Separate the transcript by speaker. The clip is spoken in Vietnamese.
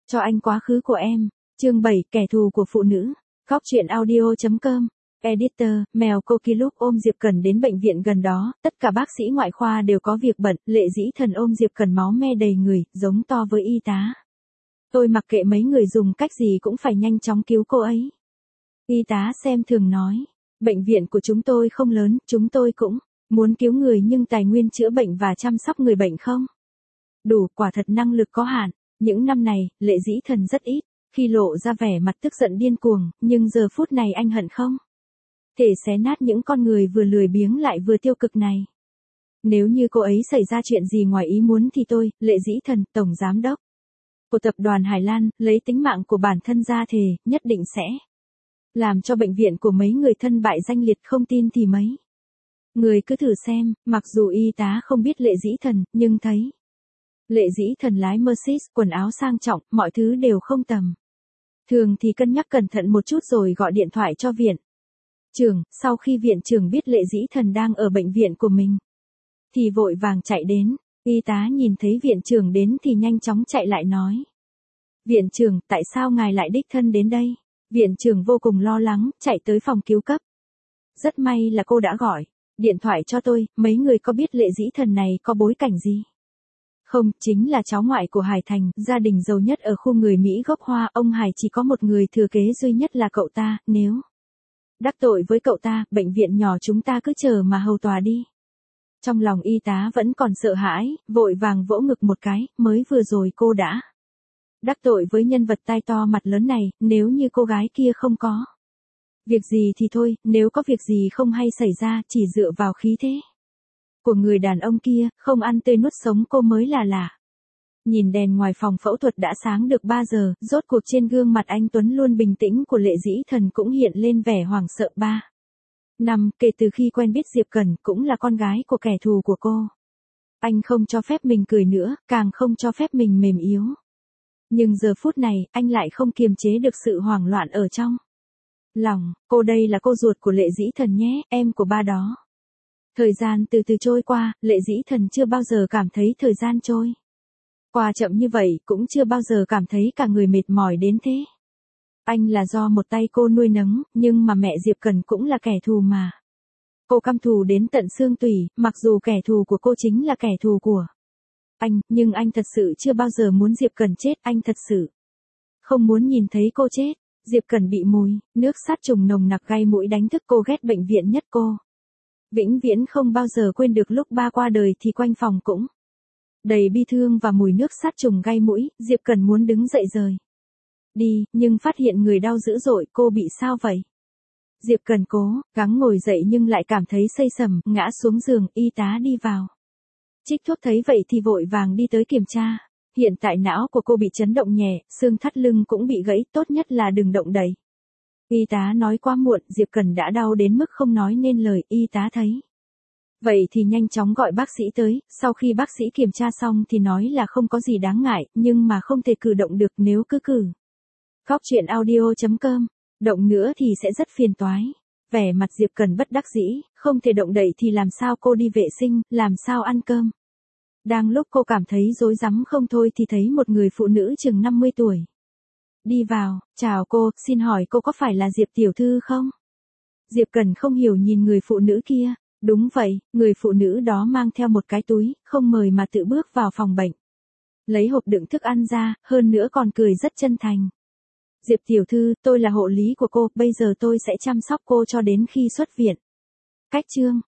Speaker 1: Cho anh quá khứ của em. Chương 7, kẻ thù của phụ nữ. Góc truyện audio.com. Editor, mèo Cocky lúc ôm Diệp Cần đến bệnh viện gần đó, tất cả bác sĩ ngoại khoa đều có việc bận, Lệ Dĩ Thần ôm Diệp Cần máu me đầy người, giống to với y tá. Tôi mặc kệ mấy người dùng cách gì cũng phải nhanh chóng cứu cô ấy. Y tá xem thường nói, bệnh viện của chúng tôi không lớn, chúng tôi cũng muốn cứu người nhưng tài nguyên chữa bệnh và chăm sóc người bệnh không đủ, quả thật năng lực có hạn. Những năm này, Lệ Dĩ Thần rất ít khi lộ ra vẻ mặt tức giận điên cuồng, nhưng giờ phút này anh hận không thể xé nát những con người vừa lười biếng lại vừa tiêu cực này. Nếu như cô ấy xảy ra chuyện gì ngoài ý muốn thì tôi, Lệ Dĩ Thần, tổng giám đốc của tập đoàn Hải Lan, lấy tính mạng của bản thân ra thề, nhất định sẽ làm cho bệnh viện của mấy người thân bại danh liệt, không tin thì mấy người cứ thử xem. Mặc dù y tá không biết Lệ Dĩ Thần, nhưng thấy Lệ Dĩ Thần lái Mercedes, quần áo sang trọng, mọi thứ đều không tầm thường thì cân nhắc cẩn thận một chút rồi gọi điện thoại cho viện trưởng. Sau khi viện trưởng biết Lệ Dĩ Thần đang ở bệnh viện của mình thì vội vàng chạy đến. Y tá nhìn thấy viện trưởng đến thì nhanh chóng chạy lại nói, viện trưởng, tại sao ngài lại đích thân đến đây? Viện trưởng vô cùng lo lắng, chạy tới phòng cứu cấp. Rất may là cô đã gọi điện thoại cho tôi, mấy người có biết Lệ Dĩ Thần này có bối cảnh gì không? Chính là cháu ngoại của Hải Thành, gia đình giàu nhất ở khu người Mỹ gốc Hoa. Ông Hải chỉ có một người thừa kế duy nhất là cậu ta, nếu đắc tội với cậu ta, bệnh viện nhỏ chúng ta cứ chờ mà hầu tòa đi. Trong lòng y tá vẫn còn sợ hãi, vội vàng vỗ ngực một cái, mới vừa rồi cô đã đắc tội với nhân vật tai to mặt lớn này, nếu như cô gái kia không có việc gì thì thôi, nếu có việc gì không hay xảy ra, chỉ dựa vào khí thế của người đàn ông kia, không ăn tươi nuốt sống cô mới là lạ. Nhìn đèn ngoài phòng phẫu thuật đã sáng được 3 giờ, rốt cuộc trên gương mặt anh Tuấn luôn bình tĩnh của Lệ Dĩ Thần cũng hiện lên vẻ hoảng sợ. 3 năm kể từ khi quen biết Diệp Cần, cũng là con gái của kẻ thù của cô. Anh không cho phép mình cười nữa, càng không cho phép mình mềm yếu. Nhưng giờ phút này, anh lại không kiềm chế được sự hoảng loạn ở trong lòng. Cô đây là cô ruột của Lệ Dĩ Thần nhé, em của ba đó. Thời gian từ từ trôi qua, Lệ Dĩ Thần chưa bao giờ cảm thấy thời gian trôi qua chậm như vậy, cũng chưa bao giờ cảm thấy cả người mệt mỏi đến thế. Anh là do một tay cô nuôi nấng, nhưng mà mẹ Diệp Cần cũng là kẻ thù mà. Cô căm thù đến tận xương tủy, mặc dù kẻ thù của cô chính là kẻ thù của anh, nhưng anh thật sự chưa bao giờ muốn Diệp Cần chết, anh thật sự không muốn nhìn thấy cô chết. Diệp Cần bị mùi nước sát trùng nồng nặc gai mũi đánh thức cô, ghét bệnh viện nhất. Cô vĩnh viễn không bao giờ quên được lúc ba qua đời thì quanh phòng cũng đầy bi thương và mùi nước sát trùng gai mũi. Diệp Cần muốn đứng dậy rời đi, nhưng phát hiện người đau dữ dội. Cô bị sao vậy? Diệp Cần cố gắng ngồi dậy nhưng lại cảm thấy xây sầm, ngã xuống giường. Y tá đi vào trích thuốc, thấy vậy thì vội vàng đi tới kiểm tra. Hiện tại não của cô bị chấn động nhẹ, xương thắt lưng cũng bị gãy, tốt nhất là đừng động đậy. Y tá nói quá muộn, Diệp Cần đã đau đến mức không nói nên lời. Y tá thấy vậy thì nhanh chóng gọi bác sĩ tới. Sau khi bác sĩ kiểm tra xong thì nói là không có gì đáng ngại, nhưng mà không thể cử động được. Nếu cứ cử góc truyện audio.com động nữa thì sẽ rất phiền toái. Vẻ mặt Diệp Cần bất đắc dĩ, không thể động đậy thì làm sao cô đi vệ sinh, làm sao ăn cơm. Đang lúc cô cảm thấy rối rắm không thôi thì thấy một người phụ nữ chừng 50 tuổi đi vào. Chào cô, xin hỏi cô có phải là Diệp tiểu thư không? Diệp Cần không hiểu nhìn người phụ nữ kia. Đúng vậy, người phụ nữ đó mang theo một cái túi, không mời mà tự bước vào phòng bệnh. Lấy hộp đựng thức ăn ra, hơn nữa còn cười rất chân thành. Diệp tiểu thư, tôi là hộ lý của cô, bây giờ tôi sẽ chăm sóc cô cho đến khi xuất viện. Cách chương